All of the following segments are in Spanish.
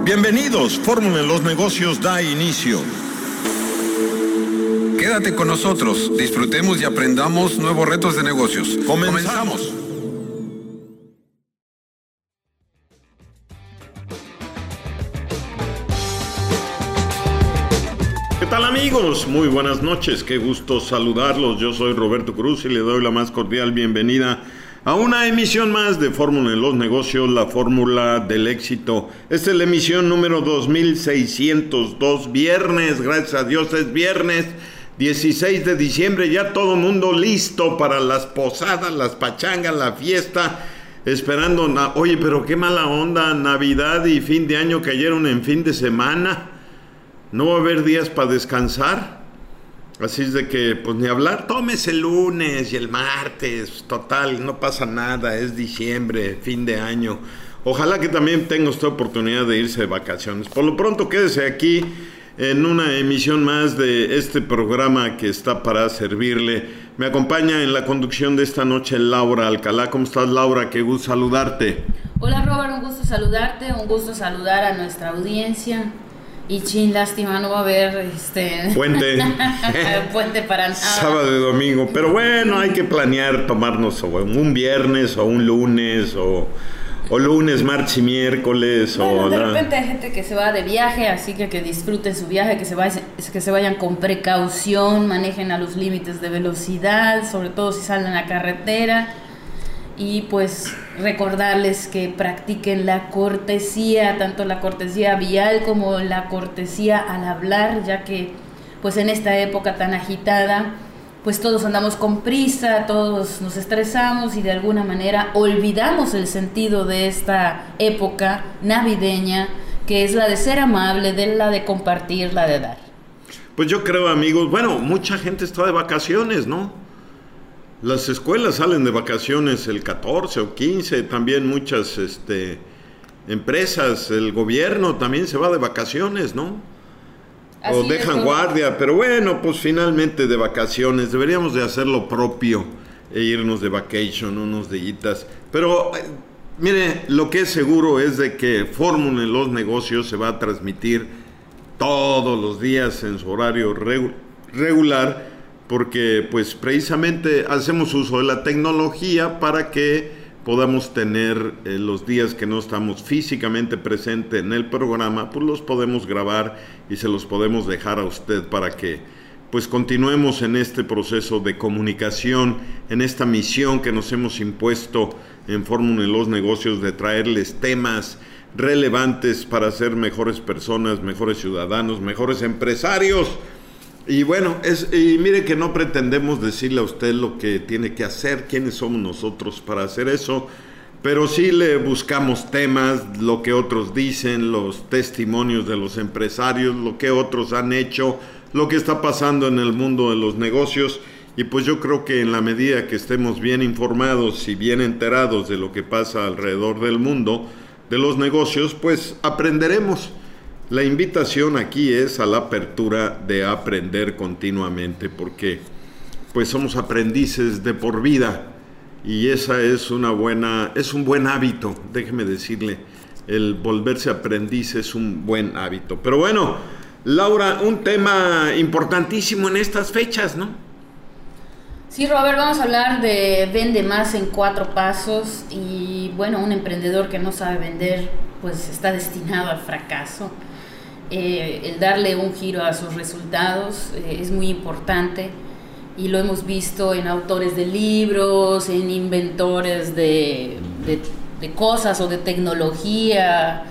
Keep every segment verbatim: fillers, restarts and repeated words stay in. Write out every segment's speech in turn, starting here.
Bienvenidos, Fórmula en los Negocios da inicio. Quédate con nosotros, disfrutemos y aprendamos nuevos retos de negocios. Comenzamos. ¿Qué tal, amigos? Muy buenas noches, qué gusto saludarlos. Yo soy Roberto Cruz y le doy la más cordial bienvenida a una emisión más de Fórmula en los Negocios, la fórmula del éxito. Esta es la emisión número dos mil seiscientos dos, viernes, gracias a Dios es viernes, dieciséis de diciembre, ya todo el mundo listo para las posadas, las pachangas, la fiesta, esperando, na- oye, pero qué mala onda, Navidad y fin de año cayeron en fin de semana, no va a haber días para descansar. Así es de que, pues ni hablar, tómese el lunes y el martes, total, no pasa nada, es diciembre, fin de año. Ojalá que también tenga usted oportunidad de irse de vacaciones. Por lo pronto, quédese aquí en una emisión más de este programa que está para servirle. Me acompaña en la conducción de esta noche Laura Alcalá. ¿Cómo estás, Laura? Qué gusto saludarte. Hola, Robert, un gusto saludarte, un gusto saludar a nuestra audiencia. Y chin, lástima, no va a haber este Puente. puente para nada. Sábado y domingo. Pero bueno, hay que planear tomarnos o un viernes o un lunes o, o lunes, martes y miércoles. Bueno, o de la... repente hay gente que se va de viaje, así que que disfruten su viaje, que se, vayan, que se vayan con precaución, manejen a los límites de velocidad, sobre todo si salen a la carretera. Y pues recordarles que practiquen la cortesía, tanto la cortesía vial como la cortesía al hablar, ya que pues en esta época tan agitada, pues todos andamos con prisa, todos nos estresamos y de alguna manera olvidamos el sentido de esta época navideña, que es la de ser amable, de la de compartir, la de dar. Pues yo creo, amigos, bueno, mucha gente está de vacaciones, ¿no? Las escuelas salen de vacaciones el catorce o quince, también muchas este, empresas, el gobierno también se va de vacaciones, ¿no? Así o dejan es, guardia, pero bueno, pues finalmente de vacaciones, deberíamos de hacer lo propio e irnos de vacation unos días. Pero eh, mire, lo que es seguro es de que Fórmula en los Negocios se va a transmitir todos los días en su horario regu- regular, porque pues precisamente hacemos uso de la tecnología para que podamos tener eh, los días que no estamos físicamente presentes en el programa, pues los podemos grabar y se los podemos dejar a usted para que pues continuemos en este proceso de comunicación, en esta misión que nos hemos impuesto en Fórmula en los Negocios de traerles temas relevantes para ser mejores personas, mejores ciudadanos, mejores empresarios. Y bueno, es, y mire que no pretendemos decirle a usted lo que tiene que hacer, quiénes somos nosotros para hacer eso, pero sí le buscamos temas, lo que otros dicen, los testimonios de los empresarios, lo que otros han hecho, lo que está pasando en el mundo de los negocios, y pues yo creo que en la medida que estemos bien informados y bien enterados de lo que pasa alrededor del mundo de los negocios, pues aprenderemos. La invitación aquí es a la apertura de aprender continuamente, porque pues somos aprendices de por vida y esa es una buena, es un buen hábito, déjeme decirle, el volverse aprendiz es un buen hábito. Pero bueno, Laura, un tema importantísimo en estas fechas, ¿no? Sí, Robert, vamos a hablar de vende más en cuatro pasos y bueno, un emprendedor que no sabe vender pues está destinado al fracaso. Eh, el darle un giro a sus resultados eh, es muy importante y lo hemos visto en autores de libros, en inventores de, de, de cosas o de tecnología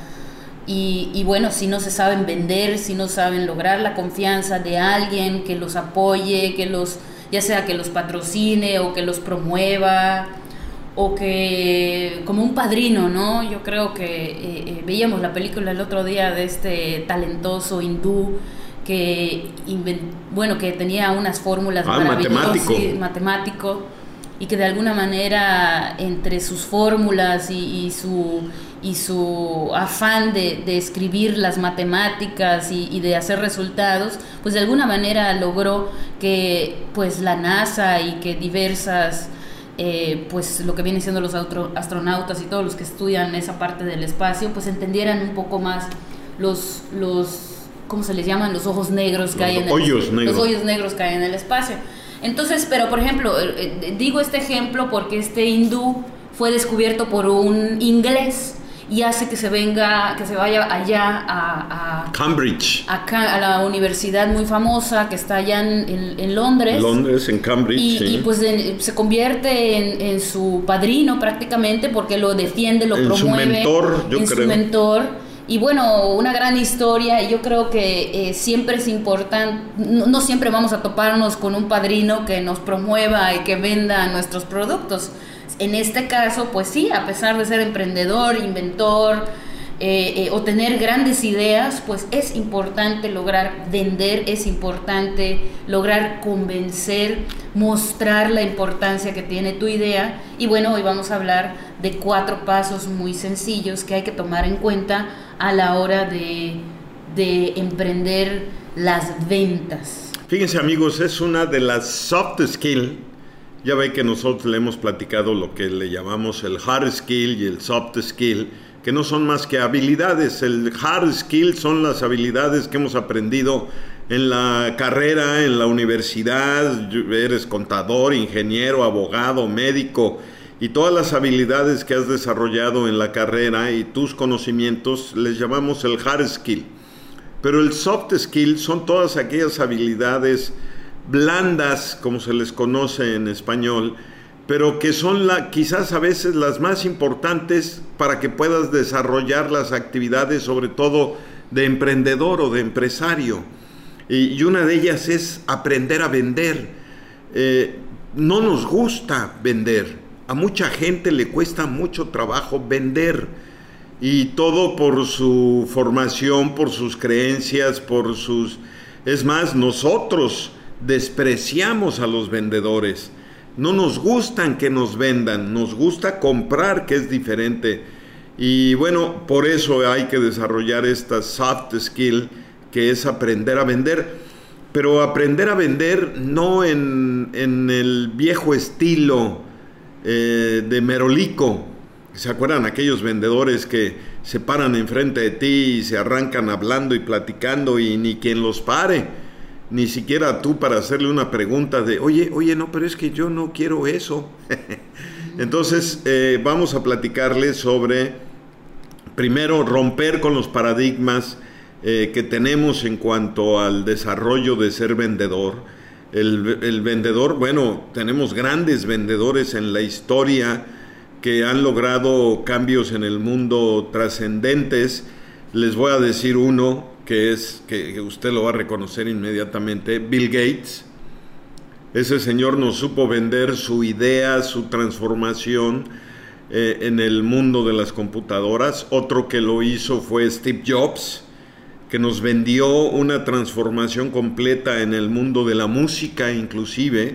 y, y bueno, si no se saben vender, si no saben lograr la confianza de alguien que los apoye, que los, ya sea que los patrocine o que los promueva o que como un padrino, ¿no? Yo creo que eh, eh, veíamos la película el otro día de este talentoso hindú que invent, bueno, que tenía unas fórmulas ah, maravillosas, matemático. Sí, matemático, y que de alguna manera entre sus fórmulas y, y su y su afán de, de escribir las matemáticas y, y de hacer resultados, pues de alguna manera logró que pues la NASA y que diversas Eh, pues lo que vienen siendo los astronautas y todos los que estudian esa parte del espacio, pues entendieran un poco más los, los, ¿cómo se les llaman? Los ojos negros que los hay en hoyos el, negros. los hoyos negros que hay en el espacio. Entonces, pero por ejemplo, eh, digo este ejemplo porque este hindú fue descubierto por un inglés y hace que se venga, que se vaya allá a, a Cambridge, a, a la universidad muy famosa que está allá en, en, en Londres. Londres, en Cambridge, y, sí. y pues en, se convierte en, en su padrino prácticamente porque lo defiende, lo en promueve. En su mentor, yo en creo. su mentor. Y bueno, una gran historia, y yo creo que eh, siempre es importante, no, no siempre vamos a toparnos con un padrino que nos promueva y que venda nuestros productos. En este caso, pues sí, a pesar de ser emprendedor, inventor, eh, eh, o tener grandes ideas, pues es importante lograr vender, es importante lograr convencer, mostrar la importancia que tiene tu idea. Y bueno, hoy vamos a hablar de cuatro pasos muy sencillos que hay que tomar en cuenta a la hora de, de emprender las ventas. Fíjense, amigos, es una de las soft skills. Ya ve que nosotros le hemos platicado lo que le llamamos el hard skill y el soft skill, que no son más que habilidades. El hard skill son las habilidades que hemos aprendido en la carrera, en la universidad. Eres contador, ingeniero, abogado, médico, y todas las habilidades que has desarrollado en la carrera y tus conocimientos les llamamos el hard skill. Pero el soft skill son todas aquellas habilidades blandas, como se les conoce en español, pero que son la, quizás a veces las más importantes para que puedas desarrollar las actividades, sobre todo de emprendedor o de empresario. Y, y una de ellas es aprender a vender. Eh, no nos gusta vender. A mucha gente le cuesta mucho trabajo vender. Y todo por su formación, por sus creencias, por sus... Es más, nosotros despreciamos a los vendedores. No nos gustan que nos vendan, nos gusta comprar, que es diferente. Y bueno, por eso hay que desarrollar esta soft skill, que es aprender a vender. Pero aprender a vender no en, en el viejo estilo eh, de Merolico. ¿Se acuerdan aquellos vendedores que se paran enfrente de ti y se arrancan hablando y platicando y ni quien los pare? Ni siquiera tú para hacerle una pregunta de, oye, oye, no, pero es que yo no quiero eso. Entonces, eh, vamos a platicarles sobre, primero, romper con los paradigmas eh, que tenemos en cuanto al desarrollo de ser vendedor. El, el vendedor, bueno, tenemos grandes vendedores en la historia que han logrado cambios en el mundo trascendentes. Les voy a decir uno que es, que usted lo va a reconocer inmediatamente, Bill Gates. Ese señor nos supo vender su idea, su transformación eh, en el mundo de las computadoras. Otro que lo hizo fue Steve Jobs, que nos vendió una transformación completa en el mundo de la música inclusive.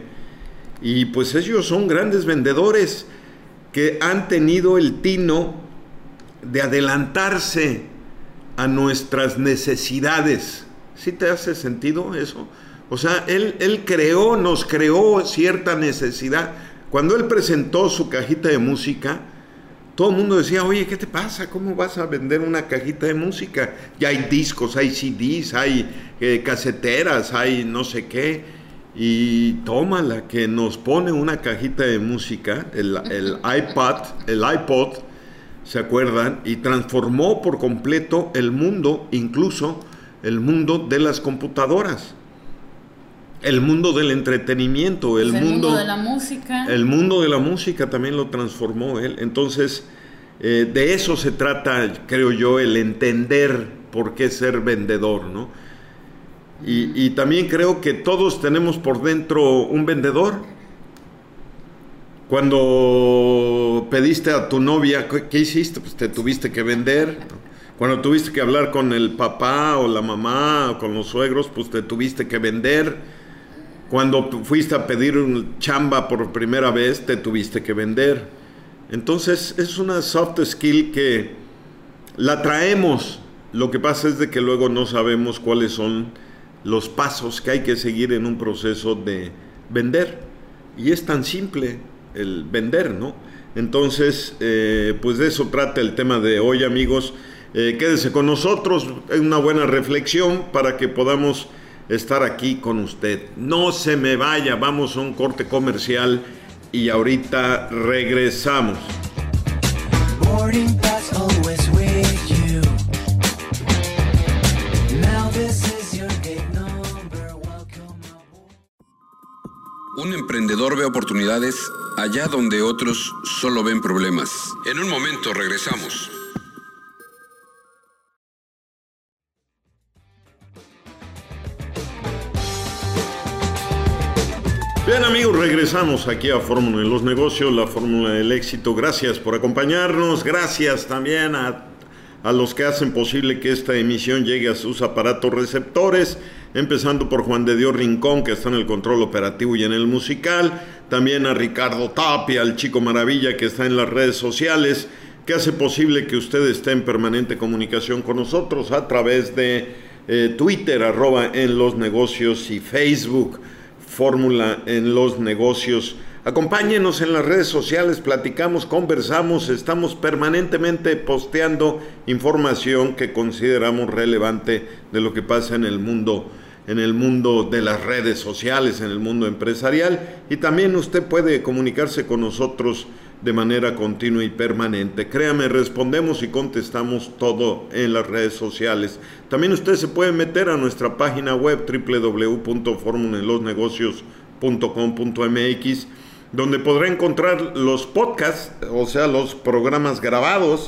Y pues ellos son grandes vendedores que han tenido el tino de adelantarse a nuestras necesidades. ¿Sí te hace sentido eso? O sea, él, él creó, nos creó cierta necesidad. Cuando él presentó su cajita de música, todo el mundo decía, oye, ¿qué te pasa? ¿Cómo vas a vender una cajita de música? Ya hay discos, hay C Ds, hay eh, caseteras, hay no sé qué. Y tómala, que nos pone una cajita de música, el, el iPod, el iPod, ¿se acuerdan? Y transformó por completo el mundo, incluso el mundo de las computadoras, el mundo del entretenimiento, el, pues el mundo, mundo de la música. El mundo de la música también lo transformó él. Entonces, eh, de eso se trata, creo yo, el entender por qué ser vendedor, ¿no? Y, y también creo que todos tenemos por dentro un vendedor. Cuando pediste a tu novia, ¿qué, qué hiciste? Pues te tuviste que vender. Cuando tuviste que hablar con el papá o la mamá o con los suegros, pues te tuviste que vender. Cuando fuiste a pedir un chamba por primera vez, te tuviste que vender. Entonces es una soft skill que la traemos. Lo que pasa es de que luego no sabemos cuáles son los pasos que hay que seguir en un proceso de vender. Y es tan simple el vender, ¿no? Entonces, eh, pues de eso trata el tema de hoy, amigos. Eh, quédese con nosotros, es una buena reflexión para que podamos estar aquí con usted. No se me vaya, vamos a un corte comercial y ahorita regresamos. Un emprendedor ve oportunidades allá donde otros solo ven problemas. En un momento regresamos. Bien amigos, regresamos aquí a Fórmula de los Negocios, la fórmula del éxito. Gracias por acompañarnos, gracias también a, a los que hacen posible que esta emisión llegue a sus aparatos receptores, empezando por Juan de Dios Rincón, que está en el control operativo y en el musical, también a Ricardo Tapia, al Chico Maravilla, que está en las redes sociales, que hace posible que usted esté en permanente comunicación con nosotros a través de eh, Twitter, arroba en los negocios, y Facebook, Fórmula en los Negocios. Acompáñenos en las redes sociales, platicamos, conversamos, estamos permanentemente posteando información que consideramos relevante de lo que pasa en el mundo, en el mundo de las redes sociales, en el mundo empresarial, y también usted puede comunicarse con nosotros de manera continua y permanente. Créame, respondemos y contestamos todo en las redes sociales. También usted se puede meter a nuestra página web doble u doble u doble u punto fórmula en los negocios punto com punto m x, donde podrá encontrar los podcasts, o sea, los programas grabados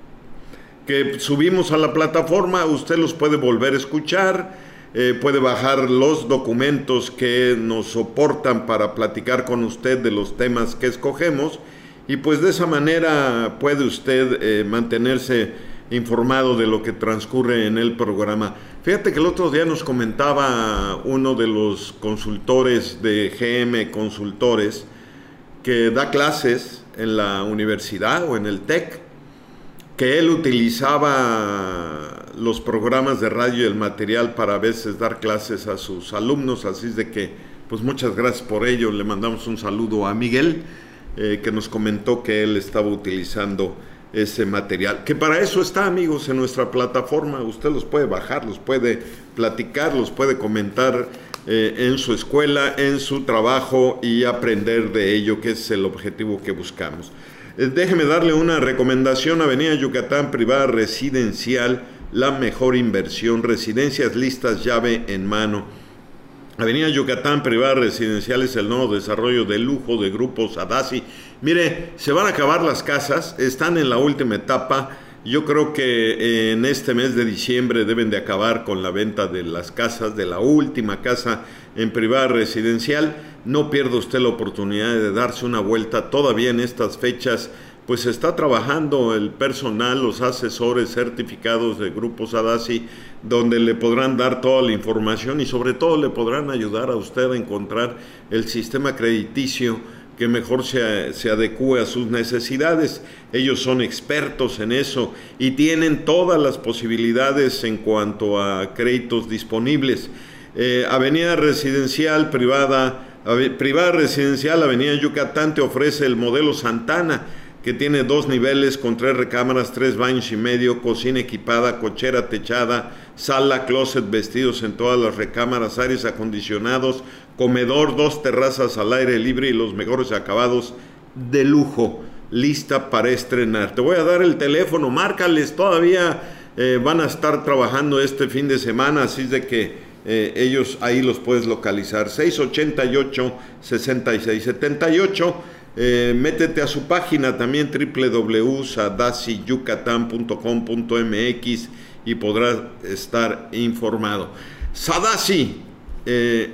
que subimos a la plataforma. Usted los puede volver a escuchar, eh, puede bajar los documentos que nos soportan para platicar con usted de los temas que escogemos, y pues de esa manera puede usted eh, mantenerse informado de lo que transcurre en el programa. Fíjate que el otro día nos comentaba uno de los consultores de G M Consultores, que da clases en la universidad o en el TEC, que él utilizaba los programas de radio y el material para a veces dar clases a sus alumnos, así es de que pues muchas gracias por ello. Le mandamos un saludo a Miguel, eh, que nos comentó que él estaba utilizando ese material, que para eso está, amigos, en nuestra plataforma. Usted los puede bajar, los puede platicar, los puede comentar eh, en su escuela, en su trabajo, y aprender de ello, que es el objetivo que buscamos. Eh, déjeme darle una recomendación. Avenida Yucatán Privada Residencial, la mejor inversión, residencias listas, llave en mano. Avenida Yucatán Privada Residencial es el nuevo desarrollo de lujo de Grupo Sadasi. Mire, se van a acabar las casas, están en la última etapa. Yo creo que en este mes de diciembre deben de acabar con la venta de las casas, de la última casa en privada residencial. No pierda usted la oportunidad de darse una vuelta todavía en estas fechas, pues está trabajando el personal, los asesores certificados de Grupo Sadasi, donde le podrán dar toda la información y sobre todo le podrán ayudar a usted a encontrar el sistema crediticio que mejor se, se adecue a sus necesidades. Ellos son expertos en eso y tienen todas las posibilidades en cuanto a créditos disponibles. Eh, Avenida Residencial Privada, ave, Privada Residencial, Avenida Yucatán, te ofrece el modelo Santana, que tiene dos niveles con tres recámaras, tres baños y medio, cocina equipada, cochera techada, sala, closet, vestidos en todas las recámaras, aires acondicionados, comedor, dos terrazas al aire libre y los mejores acabados de lujo, lista para estrenar. Te voy a dar el teléfono, márcales, todavía eh, van a estar trabajando este fin de semana, así es de que eh, ellos ahí los puedes localizar. Seis ochenta y ocho, sesenta y seis setenta y ocho. Eh, métete a su página también doble u doble u doble u punto sadasi yucatán punto com punto m x y podrás estar informado. Sadasi, eh,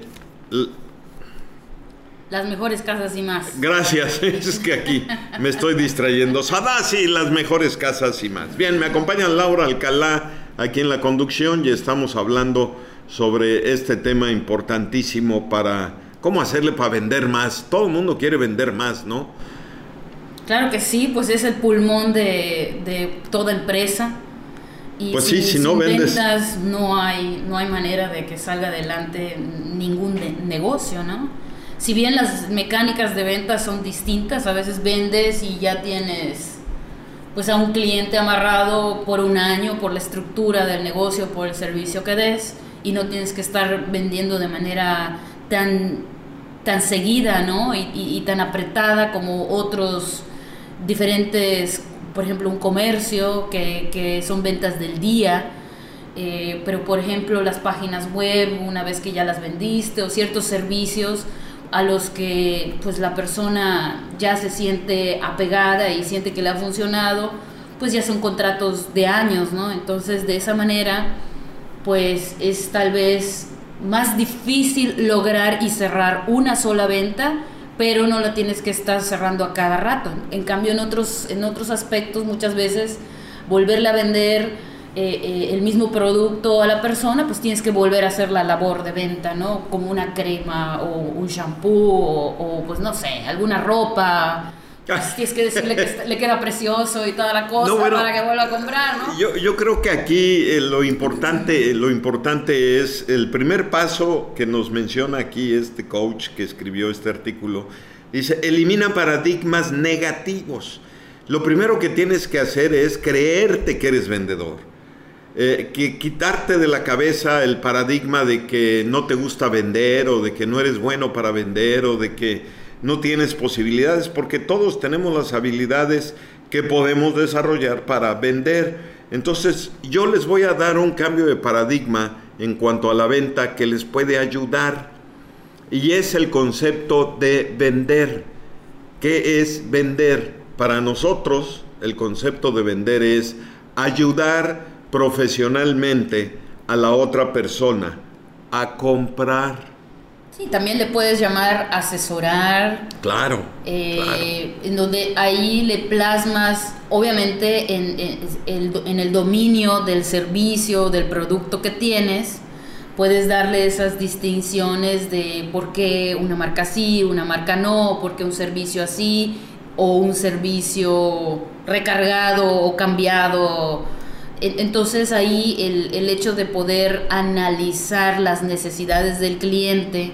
las mejores casas y más. Gracias, es que aquí me estoy distrayendo. Sadasi, las mejores casas y más. Bien, me acompaña Laura Alcalá aquí en la conducción y estamos hablando sobre este tema importantísimo para cómo hacerle para vender más. Todo el mundo quiere vender más, ¿no? Claro que sí, pues es el pulmón de, de toda empresa. Y pues sin, sí, si sin no vendes, ventas no hay, no hay manera de que salga adelante ningún de, negocio, ¿no? Si bien las mecánicas de ventas son distintas, a veces vendes y ya tienes pues a un cliente amarrado por un año, por la estructura del negocio, por el servicio que des, y no tienes que estar vendiendo de manera tan, tan seguida, ¿no? Y, y, y tan apretada como otros diferentes, por ejemplo, un comercio que, que son ventas del día, eh, pero por ejemplo las páginas web, una vez que ya las vendiste, o ciertos servicios a los que pues la persona ya se siente apegada y siente que le ha funcionado, pues ya son contratos de años, ¿no? Entonces de esa manera pues es tal vez más difícil lograr y cerrar una sola venta, pero no la tienes que estar cerrando a cada rato. En cambio en otros, en otros aspectos muchas veces volverle a vender Eh, eh, el mismo producto a la persona, pues tienes que volver a hacer la labor de venta, ¿no? Como una crema o un shampoo o, o pues no sé, alguna ropa. Pues tienes que decirle que le queda precioso y toda la cosa, no, bueno, para que vuelva a comprar, ¿no? Yo, yo creo que aquí eh, lo importante, lo importante es el primer paso que nos menciona aquí este coach que escribió este artículo. Dice, elimina paradigmas negativos. Lo primero que tienes que hacer es creerte que eres vendedor. Eh, que quitarte de la cabeza el paradigma de que no te gusta vender o de que no eres bueno para vender o de que no tienes posibilidades, porque todos tenemos las habilidades que podemos desarrollar para vender. Entonces yo les voy a dar un cambio de paradigma en cuanto a la venta que les puede ayudar, y es el concepto de vender. ¿Qué es vender? Para nosotros el concepto de vender es ayudar profesionalmente a la otra persona a comprar. Sí, también le puedes llamar asesorar. Claro, eh, claro. En donde ahí le plasmas, obviamente, en, en, el, en el dominio del servicio, del producto que tienes, puedes darle esas distinciones de por qué una marca sí, una marca no, por qué un servicio así, o un servicio recargado o cambiado. Entonces ahí el, el hecho de poder analizar las necesidades del cliente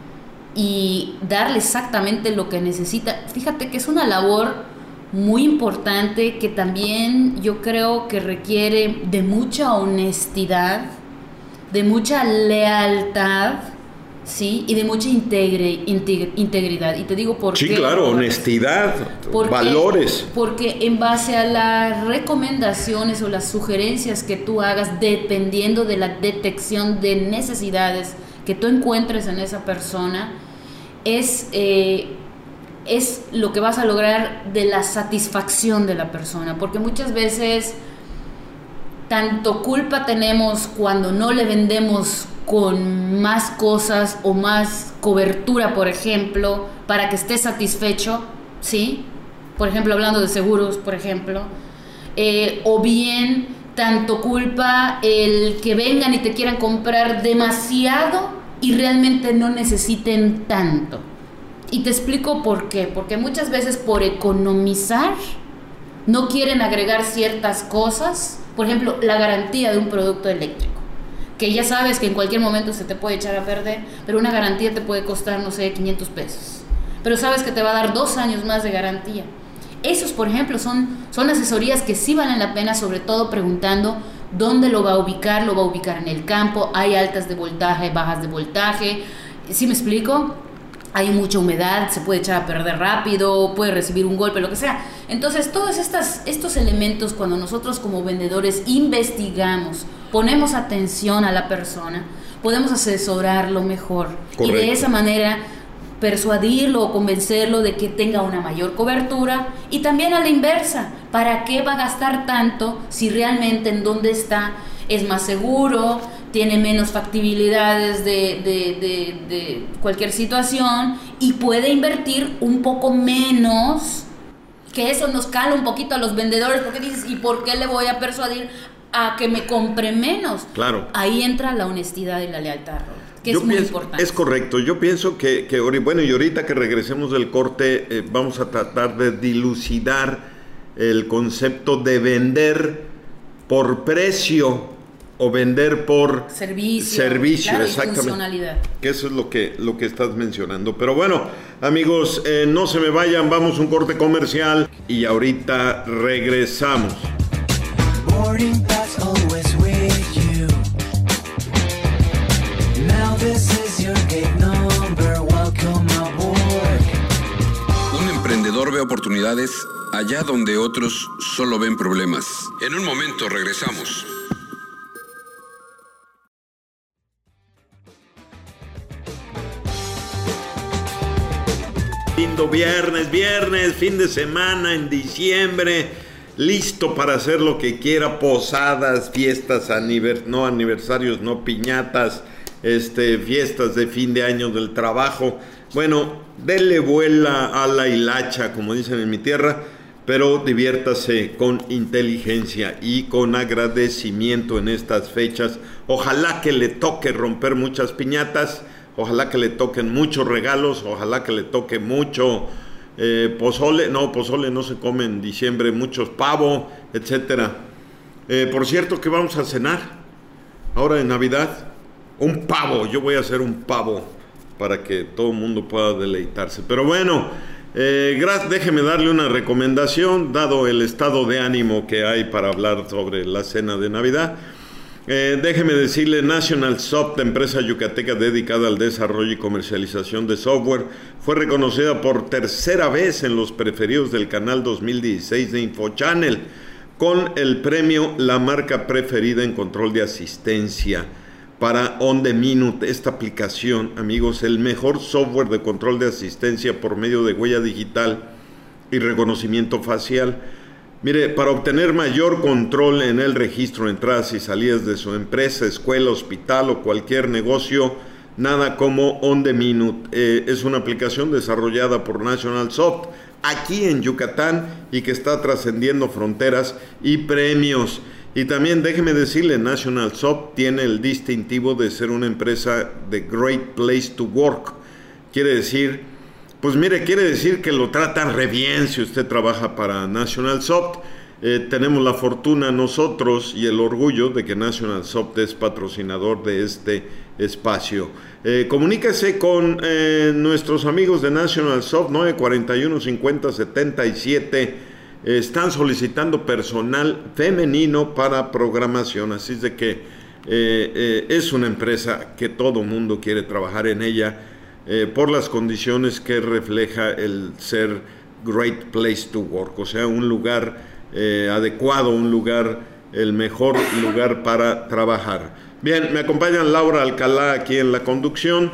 y darle exactamente lo que necesita, fíjate que es una labor muy importante que también yo creo que requiere de mucha honestidad, de mucha lealtad, ¿sí? Y de mucha integre, integre, integridad. Y te digo por sí, qué. Sí, claro, honestidad, porque, valores. Porque en base a las recomendaciones o las sugerencias que tú hagas, dependiendo de la detección de necesidades que tú encuentres en esa persona, es, eh, es lo que vas a lograr de la satisfacción de la persona. Porque muchas veces tanto culpa tenemos cuando no le vendemos con más cosas o más cobertura, por ejemplo, para que esté satisfecho, ¿sí? Por ejemplo, hablando de seguros, por ejemplo, eh, o bien tanto culpa el que vengan y te quieran comprar demasiado y realmente no necesiten tanto. Y te explico por qué, porque muchas veces por economizar no quieren agregar ciertas cosas, por ejemplo, la garantía de un producto eléctrico, que ya sabes que en cualquier momento se te puede echar a perder, pero una garantía te puede costar, no sé, quinientos pesos, pero sabes que te va a dar dos años más de garantía. Esos, por ejemplo, son, son asesorías que sí valen la pena, sobre todo preguntando dónde lo va a ubicar. Lo va a ubicar en el campo, hay altas de voltaje, bajas de voltaje, ¿sí me explico? Hay mucha humedad, se puede echar a perder rápido, puede recibir un golpe, lo que sea. Entonces, todos estas, estos elementos, cuando nosotros como vendedores investigamos, ponemos atención a la persona, podemos asesorarlo mejor. Correcto. Y de esa manera persuadirlo o convencerlo de que tenga una mayor cobertura, y también a la inversa, ¿para qué va a gastar tanto si realmente en donde está es más seguro, tiene menos factibilidades de, de, de, de cualquier situación y puede invertir un poco menos? Que eso nos cala un poquito a los vendedores, porque dices, ¿y por qué le voy a persuadir a que me compre menos? Claro. Ahí entra la honestidad y la lealtad, que Yo es muy pienso, importante. Es correcto. Yo pienso que, que, bueno, y ahorita que regresemos del corte, eh, vamos a tratar de dilucidar el concepto de vender por precio o vender por servicio, servicio, claro, exactamente. Funcionalidad. Que eso es lo que, lo que estás mencionando. Pero bueno, Amigos, eh, no se me vayan, vamos a un corte comercial y ahorita regresamos. Boarding pass always with you. Now this is your gate number. Welcome aboard. Un emprendedor ve oportunidades allá donde otros solo ven problemas. En un momento regresamos. Lindo viernes, viernes, fin de semana en diciembre, listo para hacer lo que quiera, posadas, fiestas, anivers- no aniversarios, no piñatas, este, fiestas de fin de año del trabajo. Bueno, denle vuela a la hilacha, como dicen en mi tierra, pero diviértase con inteligencia y con agradecimiento en estas fechas. Ojalá que le toque romper muchas piñatas. Ojalá que le toquen muchos regalos, ojalá que le toque mucho eh, pozole, no, pozole no se come en diciembre, muchos pavo, etcétera. Eh, por cierto, ¿qué vamos a cenar ahora en Navidad? Un pavo, yo voy a hacer un pavo para que todo el mundo pueda deleitarse. Pero bueno, eh, gra- déjeme darle una recomendación, dado el estado de ánimo que hay para hablar sobre la cena de Navidad. Eh, déjeme decirle, National Soft, empresa yucateca dedicada al desarrollo y comercialización de software, fue reconocida por tercera vez en los preferidos del canal dos mil dieciséis de InfoChannel con el premio La Marca Preferida en Control de Asistencia para On The Minute. Esta aplicación, amigos, el mejor software de control de asistencia por medio de huella digital y reconocimiento facial. Mire, para obtener mayor control en el registro de entradas y salidas de su empresa, escuela, hospital o cualquier negocio, nada como On The Minute. Eh, es una aplicación desarrollada por National Soft aquí en Yucatán y que está trascendiendo fronteras y premios. Y también déjeme decirle, National Soft tiene el distintivo de ser una empresa de Great Place to Work. Quiere decir... Pues mire, quiere decir que lo tratan re bien si usted trabaja para National Soft. Eh, tenemos la fortuna nosotros y el orgullo de que National Soft es patrocinador de este espacio. Eh, comuníquese con eh, nuestros amigos de National Soft, nueve cuatro uno, cincuenta, setenta y siete. Eh, están solicitando personal femenino para programación, así es de que eh, eh, es una empresa que todo mundo quiere trabajar en ella. Eh, por las condiciones que refleja el ser Great Place to Work, o sea, un lugar eh, adecuado, un lugar, el mejor lugar para trabajar. Bien, me acompaña Laura Alcalá aquí en la conducción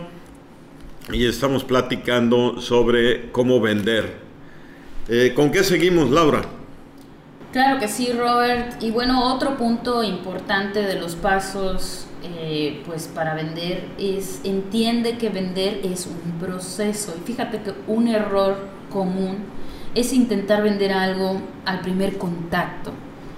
y estamos platicando sobre cómo vender. Eh, ¿Con qué seguimos, Laura? Claro que sí, Robert. Y bueno, otro punto importante de los pasos eh, pues para vender es, entiende que vender es un proceso. Y fíjate que un error común es intentar vender algo al primer contacto.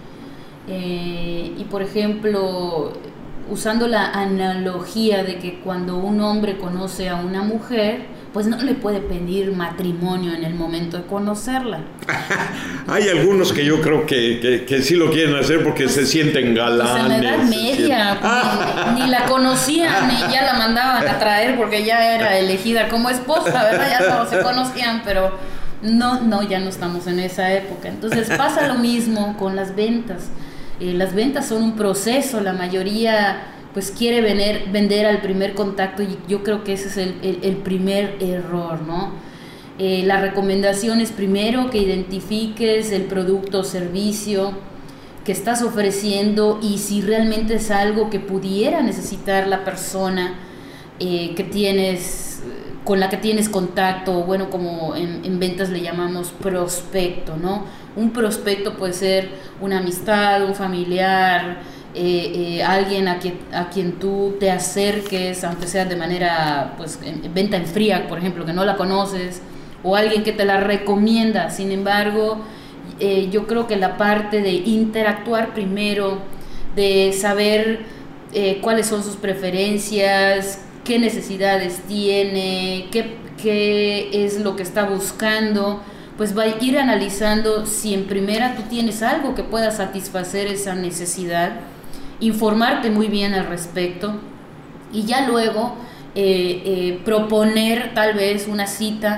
Eh, y por ejemplo, usando la analogía de que cuando un hombre conoce a una mujer, pues no le puede pedir matrimonio en el momento de conocerla. Hay algunos que yo creo que, que, que sí lo quieren hacer porque pues, se sienten galanes. Pues en la Edad Media, pues, ni, ni la conocían, ni ya la mandaban a traer porque ya era elegida como esposa, ¿verdad? Ya todos se conocían, pero no, no, ya no estamos en esa época. Entonces pasa lo mismo con las ventas. Eh, las ventas son un proceso, la mayoría pues quiere vender, vender al primer contacto y yo creo que ese es el, el, el primer error, ¿no? Eh, la recomendación es primero que identifiques el producto o servicio que estás ofreciendo y si realmente es algo que pudiera necesitar la persona eh, que tienes, con la que tienes contacto, bueno, como en, en ventas le llamamos prospecto, ¿no? Un prospecto puede ser una amistad, un familiar, Eh, eh, alguien a quien, a quien tú te acerques, aunque sea de manera, pues, en, venta en fría, por ejemplo, que no la conoces, o alguien que te la recomienda. Sin embargo, eh, yo creo que la parte de interactuar primero, de saber eh, cuáles son sus preferencias, qué necesidades tiene, qué, qué es lo que está buscando, pues va a ir analizando si en primera tú tienes algo que pueda satisfacer esa necesidad, informarte muy bien al respecto y ya luego eh, eh, proponer tal vez una cita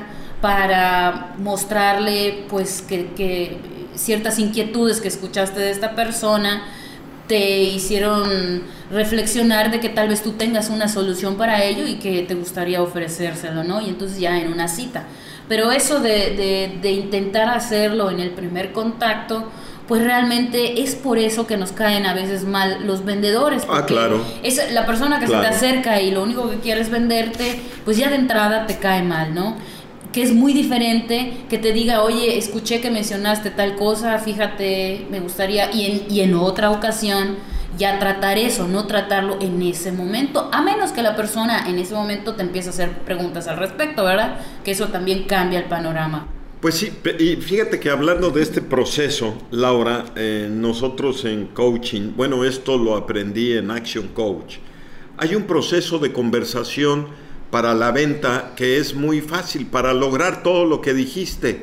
para mostrarle pues que, que ciertas inquietudes que escuchaste de esta persona te hicieron reflexionar de que tal vez tú tengas una solución para ello y que te gustaría ofrecérselo, ¿no? Y entonces ya en una cita. Pero eso de, de, de intentar hacerlo en el primer contacto, pues realmente es por eso que nos caen a veces mal los vendedores. Ah, claro. Es la persona que claro. se te acerca y lo único que quiere es venderte, pues ya de entrada te cae mal, ¿no? Que es muy diferente que te diga, oye, escuché que mencionaste tal cosa, fíjate, me gustaría, y en, y en otra ocasión ya tratar eso, no tratarlo en ese momento, a menos que la persona en ese momento te empiece a hacer preguntas al respecto, ¿verdad? Que eso también cambia el panorama. Pues sí, y fíjate que hablando de este proceso, Laura, eh, nosotros en coaching, bueno, esto lo aprendí en Action Coach, hay un proceso de conversación para la venta que es muy fácil para lograr todo lo que dijiste.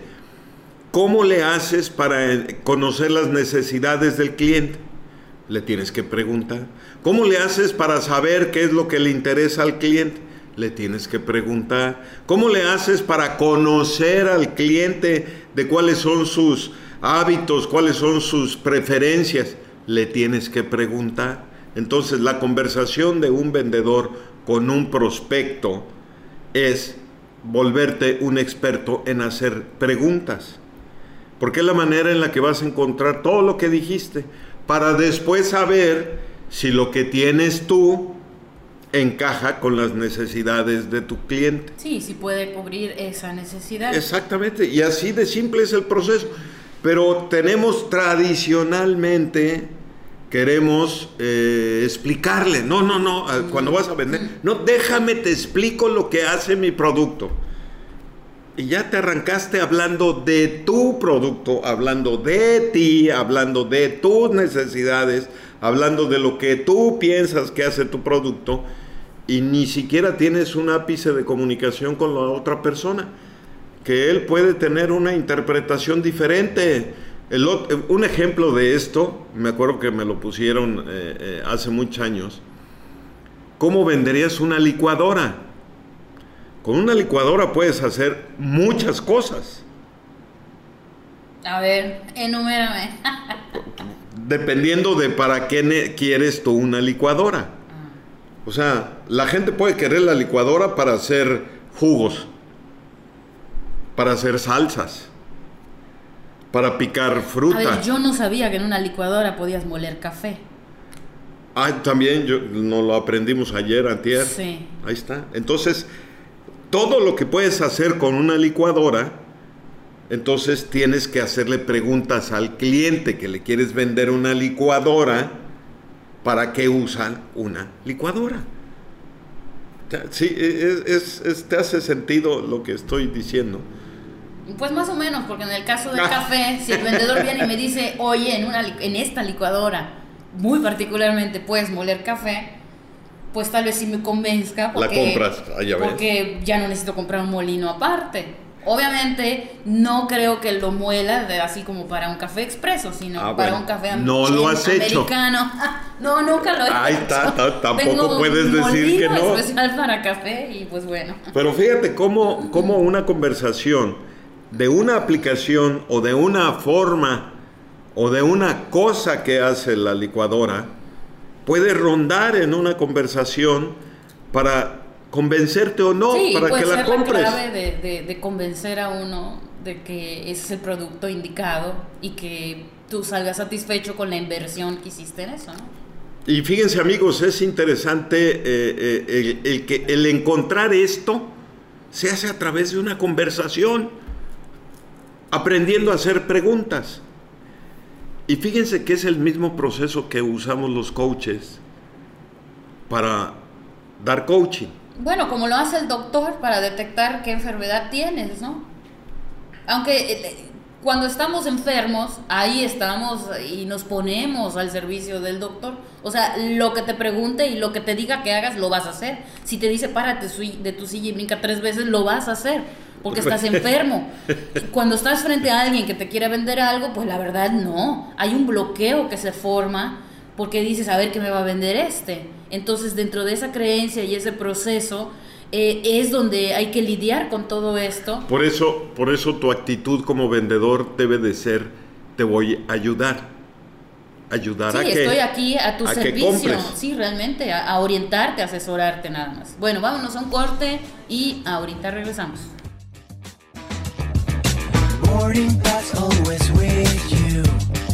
¿Cómo le haces para conocer las necesidades del cliente? Le tienes que preguntar. ¿Cómo le haces para saber qué es lo que le interesa al cliente? Le tienes que preguntar. ¿Cómo le haces para conocer al cliente de cuáles son sus hábitos, cuáles son sus preferencias? Le tienes que preguntar. Entonces, la conversación de un vendedor con un prospecto es volverte un experto en hacer preguntas, porque es la manera en la que vas a encontrar todo lo que dijiste, para después saber si lo que tienes tú encaja con las necesidades de tu cliente. Sí, sí puede cubrir esa necesidad. Exactamente, y así de simple es el proceso, pero tenemos tradicionalmente... Queremos eh, explicarle, no, no, no, cuando vas a vender, no, déjame te explico lo que hace mi producto. Y ya te arrancaste hablando de tu producto, hablando de ti, hablando de tus necesidades, hablando de lo que tú piensas que hace tu producto, y ni siquiera tienes un ápice de comunicación con la otra persona, que él puede tener una interpretación diferente. El, un ejemplo de esto, me acuerdo que me lo pusieron eh, eh, hace muchos años. ¿Cómo venderías una licuadora? Con una licuadora puedes hacer muchas cosas. A ver, enumérame. Dependiendo de para qué ne- quieres tú una licuadora. O sea, la gente puede querer la licuadora para hacer jugos, para hacer salsas, para picar fruta. A ver, yo no sabía que en una licuadora podías moler café. Ah, también yo, nos lo aprendimos ayer, antier. Sí. Ahí está. Entonces, todo lo que puedes hacer con una licuadora, entonces tienes que hacerle preguntas al cliente que le quieres vender una licuadora, ¿para qué usan una licuadora? Sí, es, es, es, ¿te hace sentido lo que estoy diciendo? Pues más o menos, porque en el caso del café, si el vendedor viene y me dice, oye, en, una, en esta licuadora, muy particularmente puedes moler café, pues tal vez sí me convenzca. Porque, la compras, allá ves. Porque ya no necesito comprar un molino aparte. Obviamente no creo que lo muela de, así como para un café expreso, sino ah, para bueno. un café no lo has americano. Hecho. No, nunca lo he Ahí hecho. está, t- tampoco Tengo puedes un decir que no. especial para café y pues bueno. Pero fíjate cómo, cómo una conversación de una aplicación o de una forma o de una cosa que hace la licuadora puede rondar en una conversación para convencerte o no, sí, para puede que la ser compres. La clave de, de, de convencer a uno de que ese es el producto indicado y que tú salgas satisfecho con la inversión que hiciste en eso, ¿no? Y fíjense, amigos, es interesante eh, eh, el, el que el encontrar esto se hace a través de una conversación, aprendiendo a hacer preguntas. Y fíjense que es el mismo proceso que usamos los coaches para dar coaching. Bueno, como lo hace el doctor para detectar qué enfermedad tienes, ¿no? Aunque eh, cuando estamos enfermos, ahí estamos y nos ponemos al servicio del doctor. O sea, lo que te pregunte y lo que te diga que hagas, lo vas a hacer. Si te dice párate de tu silla y brinca tres veces, lo vas a hacer, porque estás enfermo. Cuando estás frente a alguien que te quiere vender algo, pues la verdad no. Hay un bloqueo que se forma porque dices, a ver qué me va a vender este. Entonces, dentro de esa creencia y ese proceso, eh, es donde hay que lidiar con todo esto. Por eso, por eso tu actitud como vendedor debe de ser, te voy a ayudar. Ayudar sí, a que... Sí, estoy aquí a tu a servicio. Sí, realmente, a, a orientarte, a asesorarte nada más. Bueno, vámonos a un corte y ahorita regresamos. Boarding pass always with you.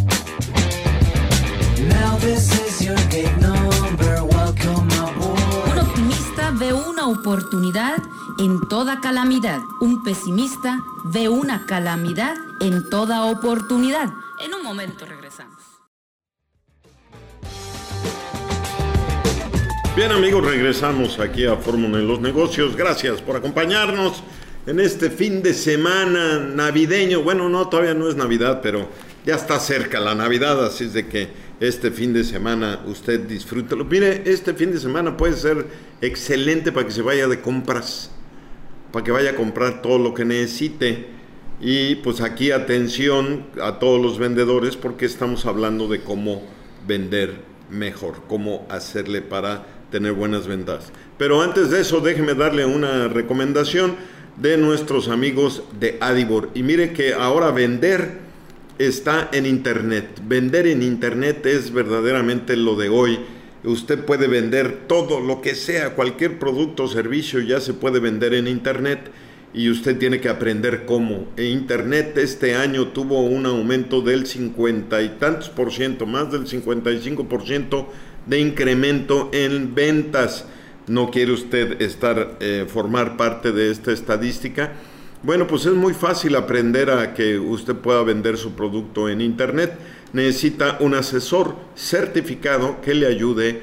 Now this is your gate number. Welcome aboard. Un optimista ve una oportunidad en toda calamidad. Un pesimista ve una calamidad en toda oportunidad. En un momento regresamos. Bien, amigos, regresamos aquí a Fórmula en los Negocios. Gracias por acompañarnos en este fin de semana navideño. Bueno, no, todavía no es Navidad, pero ya está cerca la Navidad, así es de que este fin de semana usted disfrútelo. Mire, este fin de semana puede ser excelente para que se vaya de compras, para que vaya a comprar todo lo que necesite. Y pues aquí atención a todos los vendedores, porque estamos hablando de cómo vender mejor, cómo hacerle para tener buenas ventas. Pero antes de eso, déjeme darle una recomendación de nuestros amigos de Adibor. Y mire que ahora vender está en internet. Vender en internet es verdaderamente lo de hoy. Usted puede vender todo lo que sea, cualquier producto o servicio ya se puede vender en internet, y usted tiene que aprender cómo. En internet este año tuvo un aumento del cincuenta y tantos por ciento, más del cincuenta y cinco por ciento de incremento en ventas. ¿No quiere usted estar, eh, formar parte de esta estadística? Bueno, pues es muy fácil aprender a que usted pueda vender su producto en internet. Necesita un asesor certificado que le ayude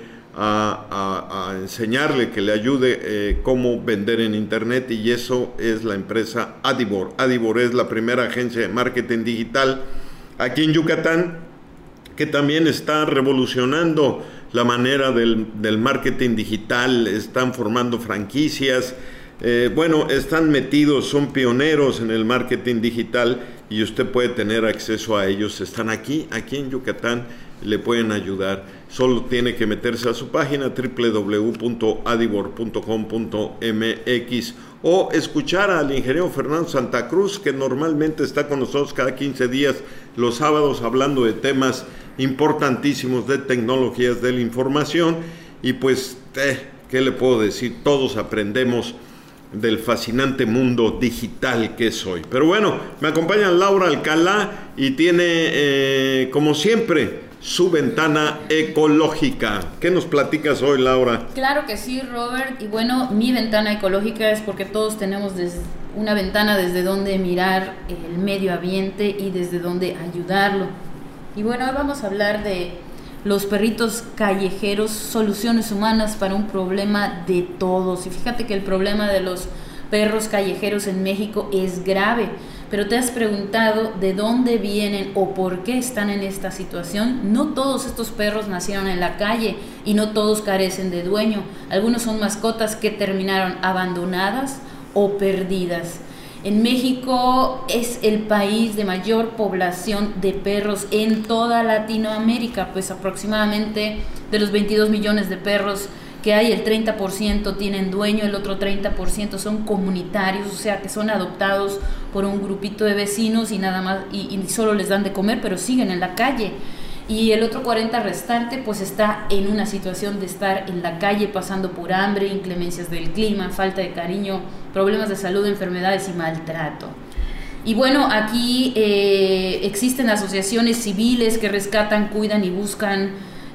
a, a, a enseñarle, que le ayude eh, cómo vender en internet, y eso es la empresa Adibor. Adibor es la primera agencia de marketing digital aquí en Yucatán, que también está revolucionando la manera del, del marketing digital. Están formando franquicias, eh, bueno, están metidos, son pioneros en el marketing digital, y usted puede tener acceso a ellos. Están aquí, aquí en Yucatán, le pueden ayudar. Solo tiene que meterse a su página doble u doble u doble u punto adibor punto com punto m x o escuchar al ingeniero Fernando Santa Cruz, que normalmente está con nosotros cada quince días los sábados hablando de temas importantísimos de tecnologías de la información. Y pues, eh, ¿qué le puedo decir? Todos aprendemos del fascinante mundo digital que es hoy. Pero bueno, me acompaña Laura Alcalá y tiene, eh, como siempre, su ventana ecológica. ¿Qué nos platicas hoy, Laura? Claro que sí, Robert. Y bueno, mi ventana ecológica es porque todos tenemos des- una ventana desde donde mirar el medio ambiente y desde donde ayudarlo. Y bueno, hoy vamos a hablar de los perritos callejeros, soluciones humanas para un problema de todos. Y fíjate que el problema de los perros callejeros en México es grave, pero ¿te has preguntado de dónde vienen o por qué están en esta situación? No todos estos perros nacieron en la calle y no todos carecen de dueño. Algunos son mascotas que terminaron abandonadas o perdidas. En México es el país de mayor población de perros en toda Latinoamérica, pues aproximadamente de los veintidós millones de perros que hay, el treinta por ciento tienen dueño, el otro treinta por ciento son comunitarios, o sea que son adoptados por un grupito de vecinos y nada más, y, y solo les dan de comer, pero siguen en la calle. Y el otro cuarenta restante pues está en una situación de estar en la calle pasando por hambre, inclemencias del clima, falta de cariño, problemas de salud, enfermedades y maltrato. Y bueno, aquí eh, existen asociaciones civiles que rescatan, cuidan y buscan,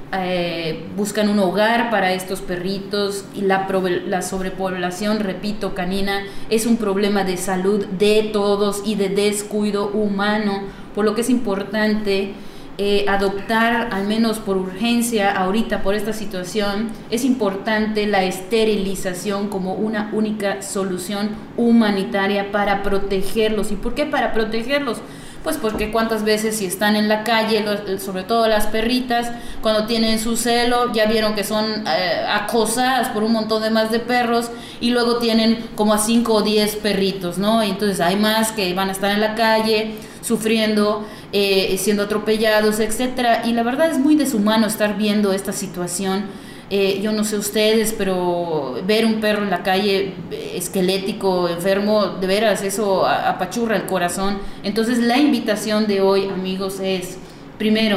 eh, buscan un hogar para estos perritos. Y la, la sobrepoblación, repito, canina, es un problema de salud de todos y de descuido humano, por lo que es importante Eh, adoptar, al menos por urgencia, ahorita por esta situación, es importante la esterilización como una única solución humanitaria para protegerlos. ¿Y por qué para protegerlos? Pues porque cuántas veces si están en la calle, sobre todo las perritas, cuando tienen su celo, ya vieron que son eh, acosadas por un montón de más de perros y luego tienen como a cinco o diez perritos, ¿no? Y entonces hay más que van a estar en la calle sufriendo, eh, siendo atropellados, etcétera. Y la verdad es muy deshumano estar viendo esta situación. Eh, yo no sé ustedes, pero ver un perro en la calle eh, esquelético, enfermo, de veras, eso apachurra el corazón. Entonces la invitación de hoy, amigos, es, primero,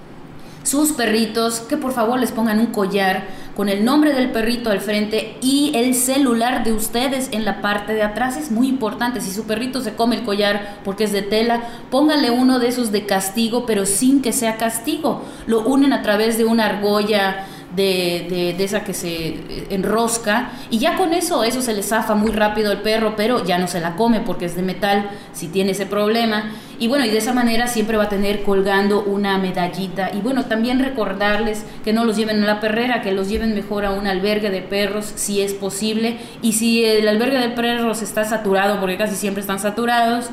sus perritos, que por favor les pongan un collar con el nombre del perrito al frente y el celular de ustedes en la parte de atrás. Es muy importante. Si su perrito se come el collar porque es de tela, pónganle uno de esos de castigo, pero sin que sea castigo. Lo unen a través de una argolla De, de, de esa que se enrosca y ya con eso, eso se le zafa muy rápido al perro, pero ya no se la come porque es de metal si tiene ese problema. Y bueno, y de esa manera siempre va a tener colgando una medallita. Y bueno, también recordarles que no los lleven a la perrera, que los lleven mejor a un albergue de perros si es posible. Y si el albergue de perros está saturado, porque casi siempre están saturados,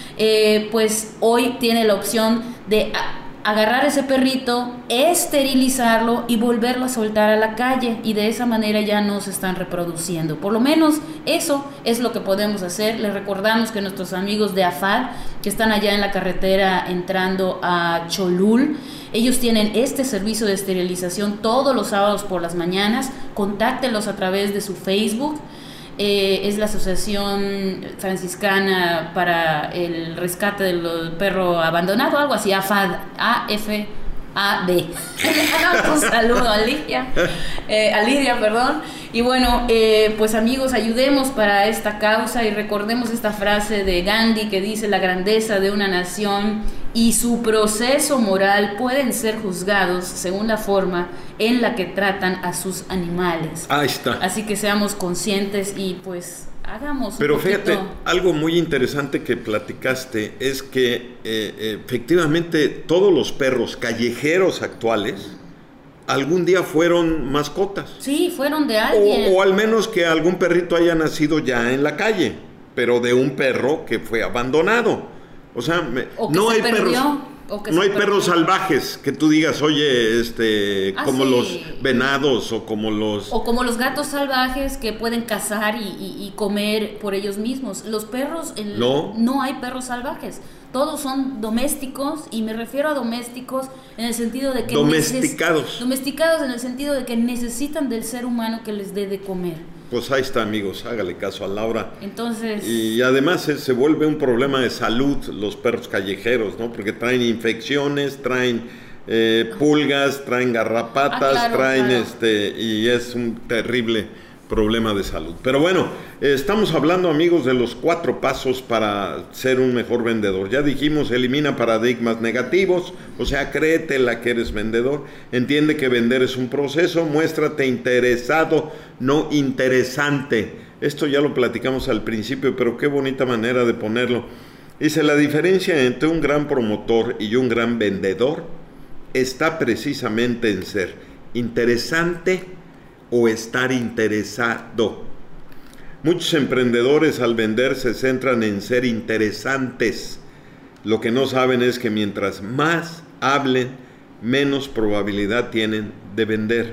eh, pues hoy tiene la opción de agarrar ese perrito, esterilizarlo y volverlo a soltar a la calle, y de esa manera ya no se están reproduciendo. Por lo menos eso es lo que podemos hacer. Les recordamos que nuestros amigos de A F A D, que están allá en la carretera entrando a Cholul, ellos tienen este servicio de esterilización todos los sábados por las mañanas. Contáctenlos a través de su Facebook. Eh, es la Asociación Franciscana para el Rescate del Perro Abandonado, algo así, A F A D, A F A D. Un saludo a Lidia, eh, a Lidia, perdón. Y bueno, eh, pues amigos, ayudemos para esta causa y recordemos esta frase de Gandhi que dice: la grandeza de una nación y su proceso moral pueden ser juzgados según la forma en la que tratan a sus animales. Ahí está. Así que seamos conscientes y pues hagamos. Pero un poquito. fíjate, algo muy interesante que platicaste es que eh, efectivamente todos los perros callejeros actuales algún día fueron mascotas. Sí, fueron de alguien. O, o al menos que algún perrito haya nacido ya en la calle, pero de un perro que fue abandonado. O sea, me, o que no se hay perdió, perros, o que no se hay perros perdió. salvajes que tú digas, oye, este, Ah, como sí. los venados o como los. O como los gatos salvajes que pueden cazar y, y, y comer por ellos mismos. Los perros, el, No. no hay perros salvajes. Todos son domésticos, y me refiero a domésticos en el sentido de que Domesticados. Neces- domesticados en el sentido de que necesitan del ser humano que les dé de comer. Pues ahí está, amigos, hágale caso a Laura. Entonces, Y además se, se vuelve un problema de salud los perros callejeros, ¿no? Porque traen infecciones, traen eh, pulgas, traen garrapatas, Ah, claro, traen claro. este, y es un terrible problema de salud. Pero bueno, eh, estamos hablando, amigos, de los cuatro pasos para ser un mejor vendedor. Ya dijimos, elimina paradigmas negativos, o sea, créetela que eres vendedor, entiende que vender es un proceso, muéstrate interesado, no interesante. Esto ya lo platicamos al principio, pero qué bonita manera de ponerlo. Dice, la diferencia entre un gran promotor y un gran vendedor está precisamente en ser interesante o estar interesado. Muchos emprendedores al vender se centran en ser interesantes. Lo que no saben es que mientras más hablen, menos probabilidad tienen de vender.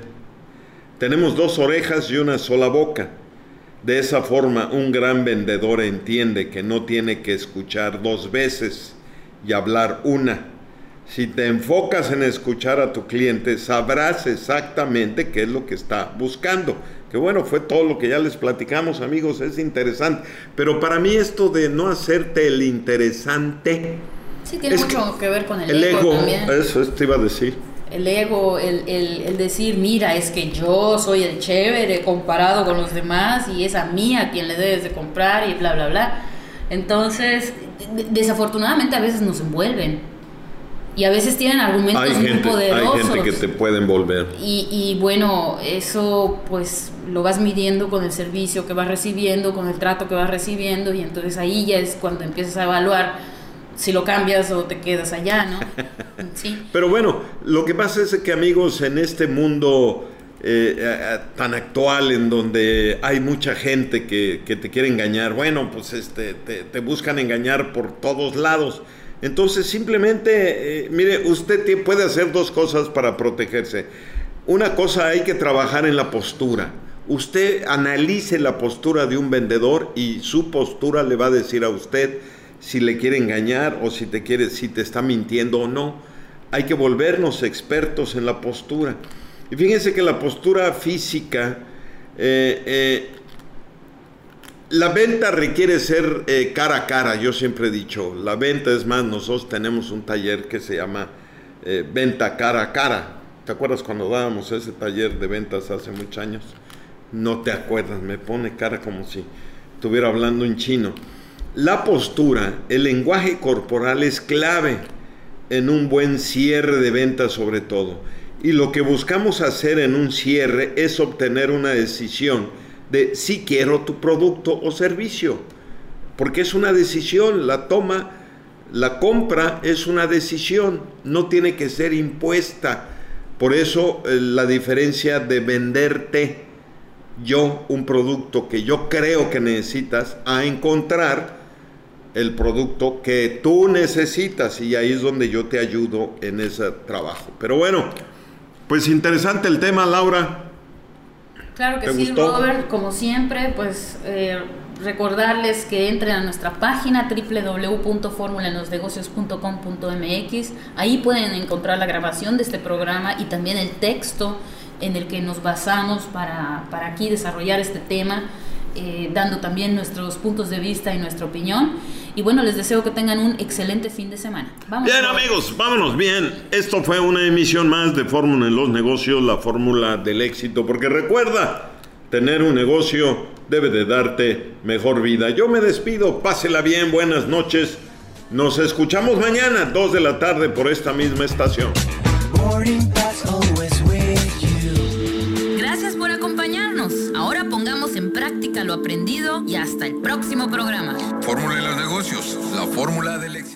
Tenemos dos orejas y una sola boca. De esa forma, un gran vendedor entiende que no tiene que escuchar dos veces y hablar una. Si te enfocas en escuchar a tu cliente, sabrás exactamente qué es lo que está buscando. Que bueno, fue todo lo que ya les platicamos, amigos, es interesante. Pero para mí esto de no hacerte el interesante... sí tiene es mucho que, que ver con el, El ego, ego, también. eso es, te iba a decir. El ego, el, el, el decir, mira, es que yo soy el chévere comparado con los demás y es a mí a quien le debes de comprar y bla, bla, bla. Entonces, de- desafortunadamente a veces nos envuelven. Y a veces tienen argumentos Hay muy gente, hay poderosos. gente que te puede envolver. Y, y bueno, eso pues lo vas midiendo con el servicio que vas recibiendo, con el trato que vas recibiendo, y entonces ahí ya es cuando empiezas a evaluar si lo cambias o te quedas allá, ¿no? Sí. Pero bueno, lo que pasa es que, amigos, en este mundo eh, eh, tan actual, en donde hay mucha gente que, que te quiere engañar, bueno, pues este, te, te buscan engañar por todos lados. Entonces simplemente, eh, mire, usted t- puede hacer dos cosas para protegerse. Una cosa, hay que trabajar en la postura. Usted analice la postura de un vendedor y su postura le va a decir a usted si le quiere engañar o si te quiere, si te está mintiendo o no. Hay que volvernos expertos en la postura. Y fíjense que la postura física, eh, eh, la venta requiere ser eh, cara a cara. Yo siempre he dicho, la venta, es más, nosotros tenemos un taller que se llama eh, venta cara a cara. ¿Te acuerdas cuando dábamos ese taller de ventas hace muchos años? No te acuerdas, me pone cara como si estuviera hablando en chino. La postura, el lenguaje corporal es clave en un buen cierre de ventas sobre todo. Y lo que buscamos hacer en un cierre es obtener una decisión de si quiero tu producto o servicio. Porque es una decisión, la toma, la compra es una decisión, no tiene que ser impuesta. Por eso eh, la diferencia de venderte yo un producto que yo creo que necesitas a encontrar el producto que tú necesitas, y ahí es donde yo te ayudo en ese trabajo. Pero bueno, pues interesante el tema, Laura. Claro que sí, gustó? Robert, como siempre, pues eh, recordarles que entren a nuestra página doble u doble u doble u punto fórmula en los negocios punto com punto m x. Ahí pueden encontrar la grabación de este programa y también el texto en el que nos basamos para, para aquí desarrollar este tema, eh, dando también nuestros puntos de vista y nuestra opinión. Y bueno, les deseo que tengan un excelente fin de semana. Vamos. Bien, amigos, vámonos bien. Esto fue una emisión más de Fórmula en los Negocios, la fórmula del éxito. Porque recuerda, tener un negocio debe de darte mejor vida. Yo me despido, pásela bien, buenas noches. Nos escuchamos mañana, dos de la tarde, por esta misma estación. Gracias por acompañarnos. Ahora pongamos en práctica lo aprendido y hasta el próximo programa. Fórmula de los negocios, la fórmula del éxito.